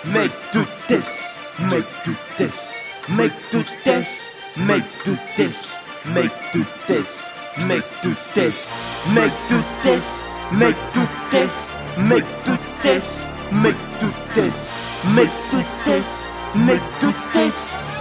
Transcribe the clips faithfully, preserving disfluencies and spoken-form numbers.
mec de test, mec de test, mec de test, mec de test, mec de test, mec de test, mec de test, mec de test, mec de test, mec de test, mec de test, mec de test.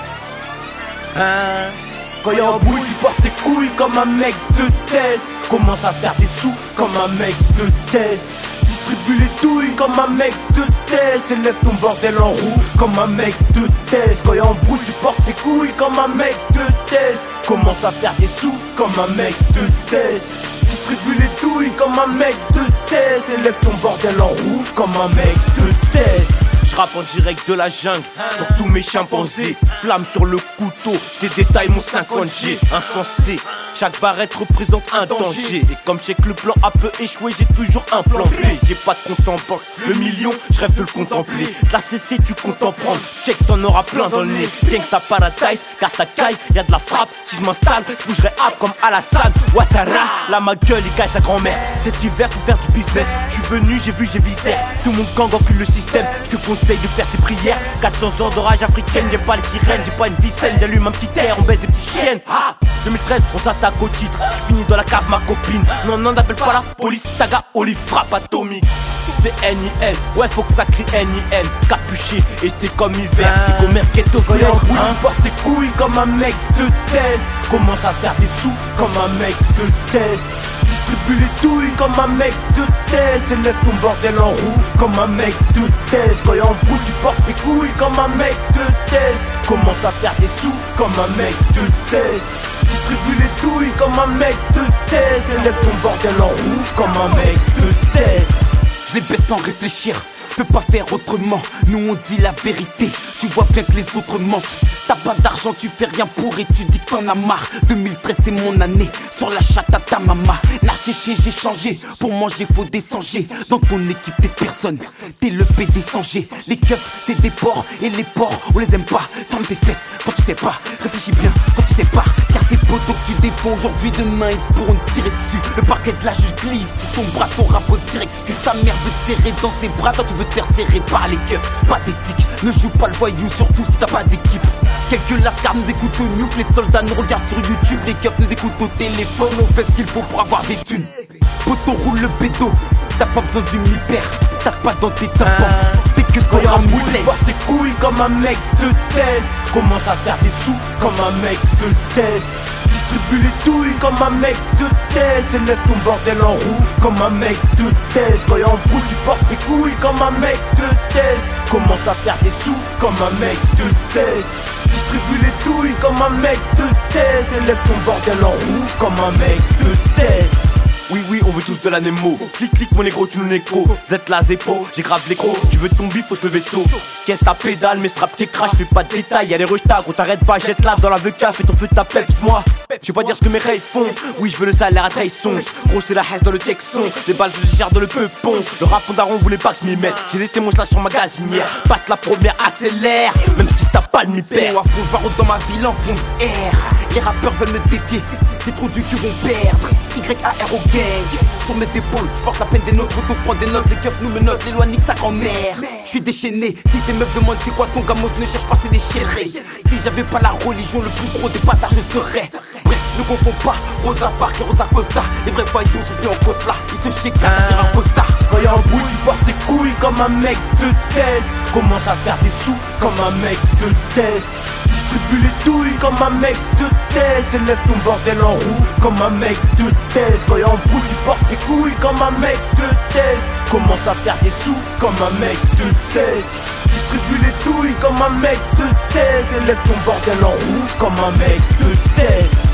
Hein? Quand y'a un bout, tu portes tes couilles comme un mec de test. Commence à faire des sous comme un mec de test. Distribue les douilles comme un mec de test. Élève ton bordel en roue comme un mec de test. Quand y'a un bout, tu portes tes couilles comme un mec de test. Commence à faire des sous comme un mec de test. Distribue les douilles comme un mec de test. Élève ton bordel en roue comme un mec de test. Je rappe en direct de la jungle pour tous mes chimpanzés. Flamme sur le couteau, je te détaille mon cinquante G. Insensé, chaque barrette représente un danger. Et comme je sais que le plan A peut échouer, j'ai toujours un plan B. J'ai pas de compte en banque, le million, je rêve de le contempler. La C C, tu comptes en prendre, check, t'en auras plein dans le nez. Gangsta Paradise, car ta caille, y'a de la frappe. Si je m'installe, je bougerai up comme Alassane Ouattara. Là ma gueule, il gagne sa grand-mère. Cet hiver, faut faire du business. Je suis venu, j'ai vu, j'ai visé. Tout mon gang encule le système. Je te conseille de faire tes prières. quatre cents ans d'orage africaine, j'ai pas les sirènes, j'ai pas une vicenne. J'allume un petit air, on baisse des petites chiennes. Ah, deux mille treize, on s'attaque au titre. Je finis dans la cave, ma copine. Non, non, n'appelle pas la police. Saga, Olive, frappe atomique. C'est N I N, ouais faut que ça crie N I N. Capuché, été comme hiver, t'es comme Merketo Volant. Hein? Porte tes couilles comme un mec de test. Commence à faire des sous comme un mec de test. Distribue les douilles comme un mec de test. Élève ton bordel en roue comme un mec de test. Quand y'a un bout, tu portes tes couilles comme un mec de test. Commence à faire des sous comme un mec de test. Distribue les douilles comme un mec de test. Élève ton bordel en roue comme un mec de test. Je les baisse sans réfléchir, je peux pas faire autrement. Nous on dit la vérité, tu vois bien que les autres mentent. T'as pas d'argent, tu fais rien pour et tu dis que t'en as marre. deux mille treize c'est mon année, sur la chatte à ta maman. N'a séché, j'ai changé, pour manger faut descendre. Dans ton équipe t'es personne, t'es le P D sans G. Les keufs c'est des porcs, et les porcs on les aime pas. Ferme tes fesses quand tu sais pas, réfléchis bien quand tu sais pas. Car tes potos que tu défends aujourd'hui, demain ils pourront te tirer dessus. Le parquet de la juge glisse, ton bras, ton rapport direct. Que ta mère veut te serrer dans ses bras, toi tu veux te faire serrer par les keufs. Pathétique, ne joue pas le voyou, surtout si t'as pas d'équipe. Quelques lascars nous écoutent au nuke, les soldats nous regardent sur YouTube. Les keufs nous écoutent au téléphone, on fait ce qu'il faut pour avoir des thunes. Poto roule le bédo, t'as pas besoin d'une hyper, t'as pas dans tes tympans. C'est que quand y'a un moulet, porte tes couilles comme un mec de test. Commence à faire des sous comme un mec de test. Distribue les douilles comme un mec de test. Élève ton bordel en roue comme un mec de test. Quand y'a un bout, tu portes tes couilles comme un mec de test. Commence à faire des sous comme un mec de test. Distribue les douilles comme un mec de test. Élève ton bordel en roue comme un mec de test. Oui, oui, on veut tous de la Nemo. Clic, clic, mon négro, tu nous négo. Z la zépo, j'ai grave l'écro. Tu veux ton bif, faut se lever tôt. Qu'est-ce ta pédale, mes straps t'es crash, fais pas de détails. Y'a les rejetats, gros, t'arrêtes pas, jette l'âme dans la veca. Fais ton feu de ta peps, moi. Je vais pas dire ce que mes rêves font. Oui, je veux le salaire à Tyson. Gros, c'est la haisse dans le Texon. Les balles, je gère dans le peupon. Le rap daron voulait pas que je m'y mette. J'ai laissé mon slash sur ma gazinière. Passe la première, accélère. Même si t'as pas de mi-père. Moi, faut voir dans ma ville en fond R. Les rappeurs veulent me défier. C'est trop du cul, vont perdre. Y A R au gang. Sur mes épaules, je porte la peine des nôtres, donc prends des notes, les keufs nous menottent, les lois niquent sa grand-mère. Je suis déchaîné, si tes meufs demandent c'est quoi ton gamos, ne cherche pas, c'est déchiré. Si j'avais pas la religion, le plus gros des bâtards je serais. Bref, ne confonds pas, Rosa Parks et Rosa Costa. Les vrais voyous sont plus en cause là, ils se chiquent à faire un costard. Quand y'a un bout, tu portes tes couilles comme un mec de test. Commence à faire des sous comme un mec de test. Distribue les douilles comme un mec de test. Élève ton bordel en roue comme un mec de test. Quand y'a un bout, tu portes tes couilles comme un mec de test. Commence à faire des sous comme un mec de test. Distribue les douilles comme un mec de test. Élève ton bordel en roue comme un mec de test.